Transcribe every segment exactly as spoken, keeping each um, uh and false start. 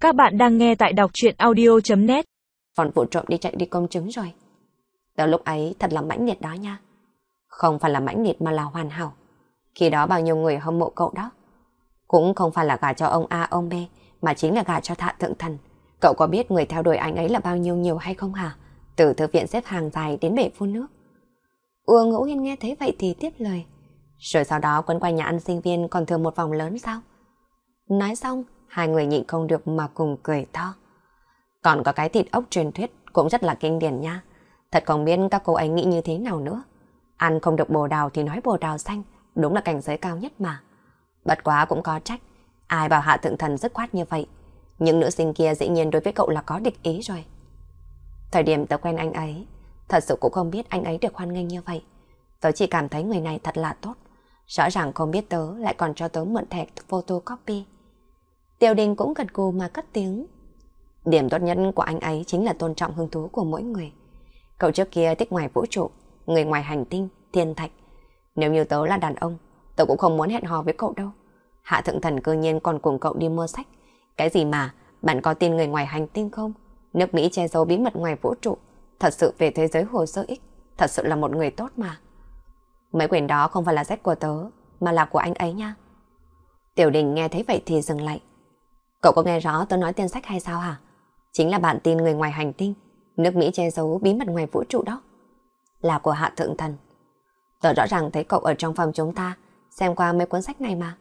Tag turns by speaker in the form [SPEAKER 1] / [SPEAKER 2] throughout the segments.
[SPEAKER 1] Các bạn đang nghe tại đọc truyện audio.net.
[SPEAKER 2] Còn vụ trộm đi chạy đi công chứng rồi. Từ lúc ấy thật là mãnh liệt đó nha. Không phải là mãnh liệt mà là hoàn hảo. Khi đó bao nhiêu người hâm mộ cậu đó. Cũng không phải là gả cho ông A ông B, mà chính là gả cho Hạ Thượng Thần. Cậu có biết người theo đuổi anh ấy là bao nhiêu nhiều hay không hả? Từ thư viện xếp hàng dài đến bể phun nước. Ua Ngũ Hiên nghe thấy vậy thì tiếp lời. Rồi sau đó quấn quanh nhà ăn sinh viên còn thừa một vòng lớn sao? Nói xong, hai người nhịn không được mà cùng cười to. Còn có cái thịt ốc truyền thuyết cũng rất là kinh điển nha. Thật không biết các cô ấy nghĩ như thế nào nữa. Ăn không được bồ đào thì nói bồ đào xanh, đúng là cảnh giới cao nhất mà. Bất quá cũng có trách, ai bảo Hạ Thượng Thần dứt khoát như vậy. Những nữ sinh kia dĩ nhiên đối với cậu là có địch ý rồi. Thời điểm tớ quen anh ấy, thật sự cũng không biết anh ấy được hoan nghênh như vậy. Tớ chỉ cảm thấy người này thật là tốt. Rõ ràng không biết tớ lại còn cho tớ mượn thẻ photocopy. Tiêu Đình cũng gật gù mà cất tiếng. Điểm tốt nhất của anh ấy chính là tôn trọng hứng thú của mỗi người. Cậu trước kia thích ngoài vũ trụ, người ngoài hành tinh, thiên thạch. Nếu như tớ là đàn ông, tớ cũng không muốn hẹn hò với cậu đâu. Hạ Thượng Thần cơ nhiên còn cùng cậu đi mua sách. Cái gì mà, bạn có tin người ngoài hành tinh không? Nước Mỹ che giấu bí mật ngoài vũ trụ. Thật sự về thế giới hồ sơ X, thật sự là một người tốt mà. Mấy quyển đó không phải là sách của tớ, mà là của anh ấy nha. Tiểu Đình nghe thấy vậy thì dừng lại. Cậu có nghe rõ tớ nói tên sách hay sao hả? Chính là bạn tin người ngoài hành tinh, nước Mỹ che giấu bí mật ngoài vũ trụ đó. Là của Hạ Thượng Thần. Tớ rõ ràng thấy cậu ở trong phòng chúng ta xem qua mấy cuốn sách này mà.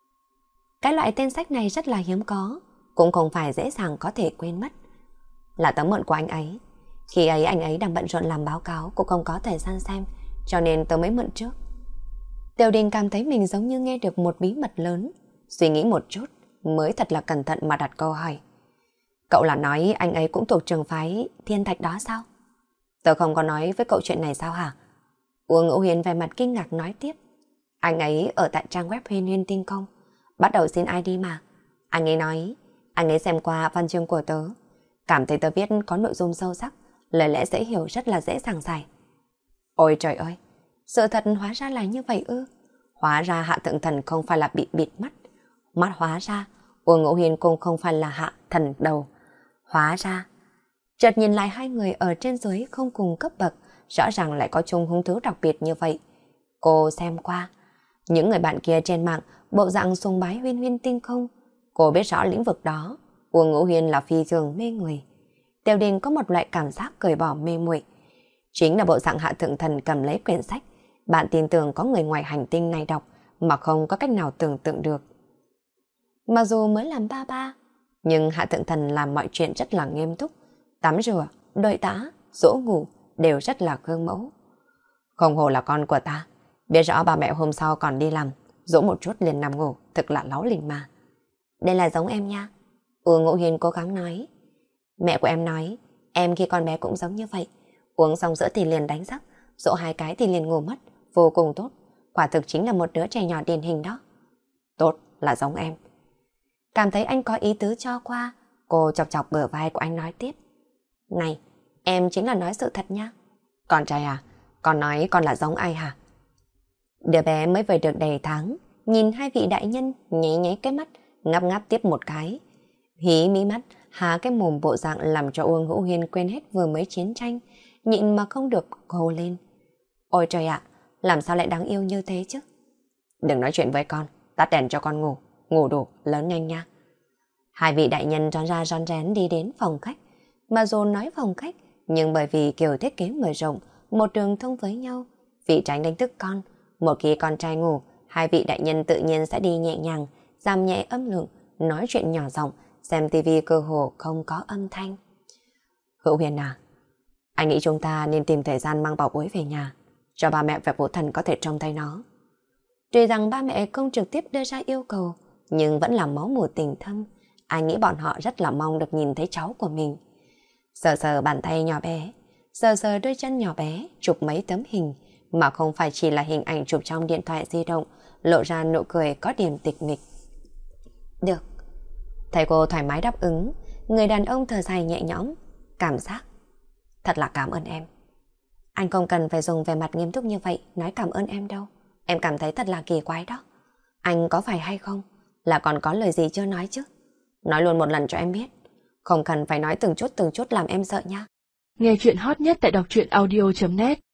[SPEAKER 2] Cái loại tên sách này rất là hiếm có, cũng không phải dễ dàng có thể quên mất. Là tớ mượn của anh ấy. Khi ấy anh ấy đang bận rộn làm báo cáo, cũng không có thời gian xem, cho nên tớ mới mượn trước. Tiểu Đình cảm thấy mình giống như nghe được một bí mật lớn. Suy nghĩ một chút, mới thật là cẩn thận mà đặt câu hỏi. Cậu là nói anh ấy cũng thuộc trường phái thiên thạch đó sao? Tớ không có nói với cậu chuyện này sao hả? Uông Ngũ Hiền về mặt kinh ngạc nói tiếp. Anh ấy ở tại trang web Huyền Huyền Tinh Công, bắt đầu xin i đê mà. Anh ấy nói, anh ấy xem qua văn chương của tớ, cảm thấy tớ viết có nội dung sâu sắc, lời lẽ dễ hiểu, rất là dễ dàng giải. Ôi trời ơi, sự thật hóa ra là như vậy ư? Hóa ra Hạ Thượng Thần không phải là bị bịt mắt. Mắt hóa ra, Uông Ngũ Hiền cũng không phải là Hạ Thần đầu. Hóa ra, chợt nhìn lại hai người ở trên dưới không cùng cấp bậc, rõ ràng lại có chung hứng thú đặc biệt như vậy. Cô xem qua, những người bạn kia trên mạng bộ dạng sùng bái Huyên Huyên Tinh Không. Cô biết rõ lĩnh vực đó, Uông Ngũ Hiền là phi thường mê người. Tiểu Đình có một loại cảm giác cởi bỏ mê muội. Chính là bộ dạng Hạ Thượng Thần cầm lấy quyển sách, bạn tin tưởng có người ngoài hành tinh này đọc mà không có cách nào tưởng tượng được. Mặc dù mới làm ba ba, nhưng Hạ Thượng Thần làm mọi chuyện rất là nghiêm túc, tắm rửa, đợi tã, dỗ ngủ đều rất là gương mẫu. Không hồ là con của ta, biết rõ ba mẹ hôm sau còn đi làm, dỗ một chút liền nằm ngủ, thực là láu lỉnh mà. Đây là giống em nha. Uông Ngũ Hiền cố gắng nói. Mẹ của em nói, em khi con bé cũng giống như vậy, uống xong sữa thì liền đánh giấc, dỗ hai cái thì liền ngủ mất, vô cùng tốt. Quả thực chính là một đứa trẻ nhỏ điển hình đó. Tốt, là giống em. Cảm thấy anh có ý tứ cho qua, cô chọc chọc bờ vai của anh nói tiếp. Này, em chính là nói sự thật nha. Con trai à, con nói con là giống ai hả? Đứa bé mới vừa được đầy tháng, nhìn hai vị đại nhân nháy nháy cái mắt, ngáp ngáp tiếp một cái. Hí mí mắt, há cái mồm bộ dạng làm cho Uông Hữu Hiên quên hết vừa mới chiến tranh, nhịn mà không được hô lên. Ôi trời ạ, làm sao lại đáng yêu như thế chứ? Đừng nói chuyện với con, tắt đèn cho con ngủ, ngủ đủ, lớn nhanh nha. Hai vị đại nhân rón ra rón rén đi đến phòng khách, mà dù nói phòng khách, nhưng bởi vì kiểu thiết kế mở rộng, một đường thông với nhau, vì tránh đánh thức con, một khi con trai ngủ, hai vị đại nhân tự nhiên sẽ đi nhẹ nhàng, giảm nhẹ âm lượng, nói chuyện nhỏ giọng, xem tivi cơ hồ không có âm thanh. Hữu Hiền à, anh nghĩ chúng ta nên tìm thời gian mang bảo bối về nhà, cho ba mẹ và Vũ Thần có thể trông thấy nó. Tuy rằng ba mẹ không trực tiếp đưa ra yêu cầu, nhưng vẫn là máu mủ tình thâm. Ai nghĩ bọn họ rất là mong được nhìn thấy cháu của mình. Sờ sờ bàn tay nhỏ bé, sờ sờ đôi chân nhỏ bé, chụp mấy tấm hình, mà không phải chỉ là hình ảnh chụp trong điện thoại di động, lộ ra nụ cười có điểm tịch mịch. Được. Thầy cô thoải mái đáp ứng, người đàn ông thở dài nhẹ nhõm, cảm giác. Thật là cảm ơn em. Anh không cần phải dùng vẻ mặt nghiêm túc như vậy nói cảm ơn em đâu. Em cảm thấy thật là kỳ quái đó. Anh có phải hay không? Là còn có lời gì chưa nói chứ? Nói luôn một lần cho em biết. Không cần phải nói từng chút từng chút làm em sợ nha.
[SPEAKER 1] Nghe chuyện hot nhất tại đọc truyện audio chấm net